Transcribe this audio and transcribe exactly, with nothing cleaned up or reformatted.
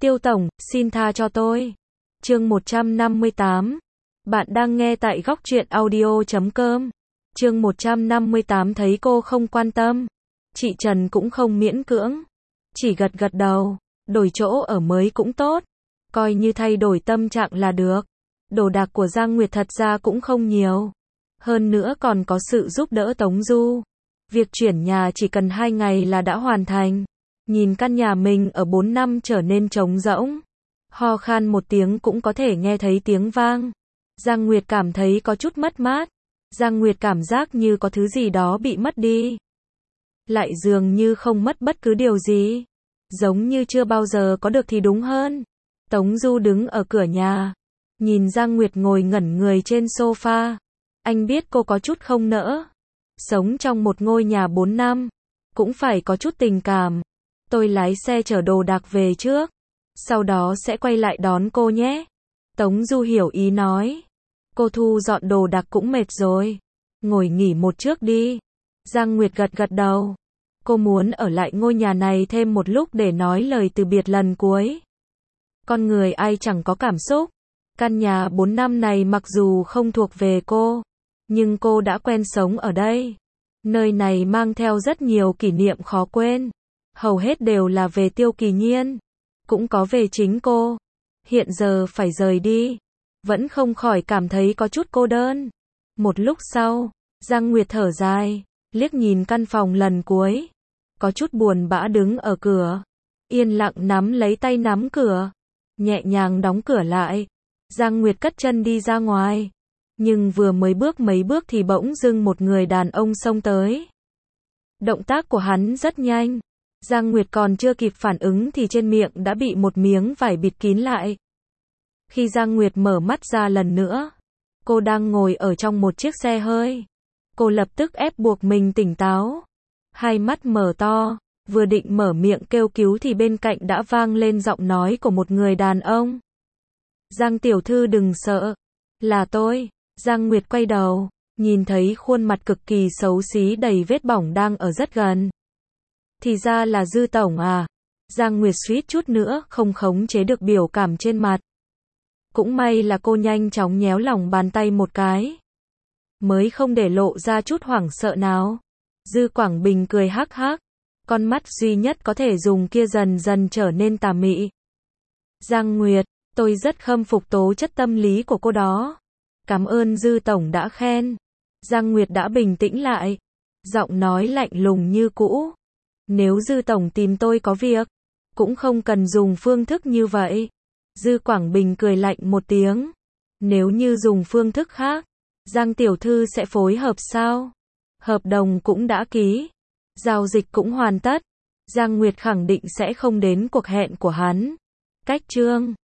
Tiêu tổng, xin tha cho tôi. Chương một trăm năm mươi tám. Bạn đang nghe tại góc truyện audio chấm com. Chương một trăm năm mươi tám thấy cô không quan tâm. Chị Trần cũng không miễn cưỡng. Chỉ gật gật đầu. Đổi chỗ ở mới cũng tốt. Coi như thay đổi tâm trạng là được. Đồ đạc của Giang Nguyệt thật ra cũng không nhiều. Hơn nữa còn có sự giúp đỡ Tống Du. Việc chuyển nhà chỉ cần hai ngày là đã hoàn thành. Nhìn căn nhà mình ở bốn năm trở nên trống rỗng. Ho khan một tiếng cũng có thể nghe thấy tiếng vang. Giang Nguyệt cảm thấy có chút mất mát. Giang Nguyệt cảm giác như có thứ gì đó bị mất đi. Lại dường như không mất bất cứ điều gì. Giống như chưa bao giờ có được thì đúng hơn. Tống Du đứng ở cửa nhà. Nhìn Giang Nguyệt ngồi ngẩn người trên sofa. Anh biết cô có chút không nỡ. Sống trong một ngôi nhà bốn năm. Cũng phải có chút tình cảm. Tôi lái xe chở đồ đạc về trước. Sau đó sẽ quay lại đón cô nhé. Tống Du hiểu ý nói. Cô thu dọn đồ đạc cũng mệt rồi. Ngồi nghỉ một trước đi. Giang Nguyệt gật gật đầu. Cô muốn ở lại ngôi nhà này thêm một lúc để nói lời từ biệt lần cuối. Con người ai chẳng có cảm xúc. Căn nhà bốn năm này mặc dù không thuộc về cô. Nhưng cô đã quen sống ở đây. Nơi này mang theo rất nhiều kỷ niệm khó quên. Hầu hết đều là về Tiêu Kỳ Nhiên. Cũng có về chính cô. Hiện giờ phải rời đi. Vẫn không khỏi cảm thấy có chút cô đơn. Một lúc sau, Giang Nguyệt thở dài. Liếc nhìn căn phòng lần cuối. Có chút buồn bã đứng ở cửa. Yên lặng nắm lấy tay nắm cửa. Nhẹ nhàng đóng cửa lại. Giang Nguyệt cất chân đi ra ngoài. Nhưng vừa mới bước mấy bước thì bỗng dưng một người đàn ông xông tới. Động tác của hắn rất nhanh. Giang Nguyệt còn chưa kịp phản ứng thì trên miệng đã bị một miếng vải bịt kín lại. Khi Giang Nguyệt mở mắt ra lần nữa, cô đang ngồi ở trong một chiếc xe hơi. Cô lập tức ép buộc mình tỉnh táo. Hai mắt mở to, vừa định mở miệng kêu cứu thì bên cạnh đã vang lên giọng nói của một người đàn ông. Giang tiểu thư đừng sợ. Là tôi. Giang Nguyệt quay đầu, nhìn thấy khuôn mặt cực kỳ xấu xí đầy vết bỏng đang ở rất gần. Thì ra là Dư tổng à. Giang Nguyệt suýt chút nữa không khống chế được biểu cảm trên mặt. Cũng may là cô nhanh chóng nhéo lòng bàn tay một cái. Mới không để lộ ra chút hoảng sợ nào. Dư Quảng Bình cười hắc hắc. Con mắt duy nhất có thể dùng kia dần dần trở nên tà mị. Giang Nguyệt, tôi rất khâm phục tố chất tâm lý của cô đó. Cảm ơn Dư tổng đã khen. Giang Nguyệt đã bình tĩnh lại. Giọng nói lạnh lùng như cũ. Nếu Dư tổng tìm tôi có việc, cũng không cần dùng phương thức như vậy. Dư Quảng Bình cười lạnh một tiếng. Nếu như dùng phương thức khác, Giang tiểu thư sẽ phối hợp sao? Hợp đồng cũng đã ký. Giao dịch cũng hoàn tất. Giang Nguyệt khẳng định sẽ không đến cuộc hẹn của hắn. Cách chương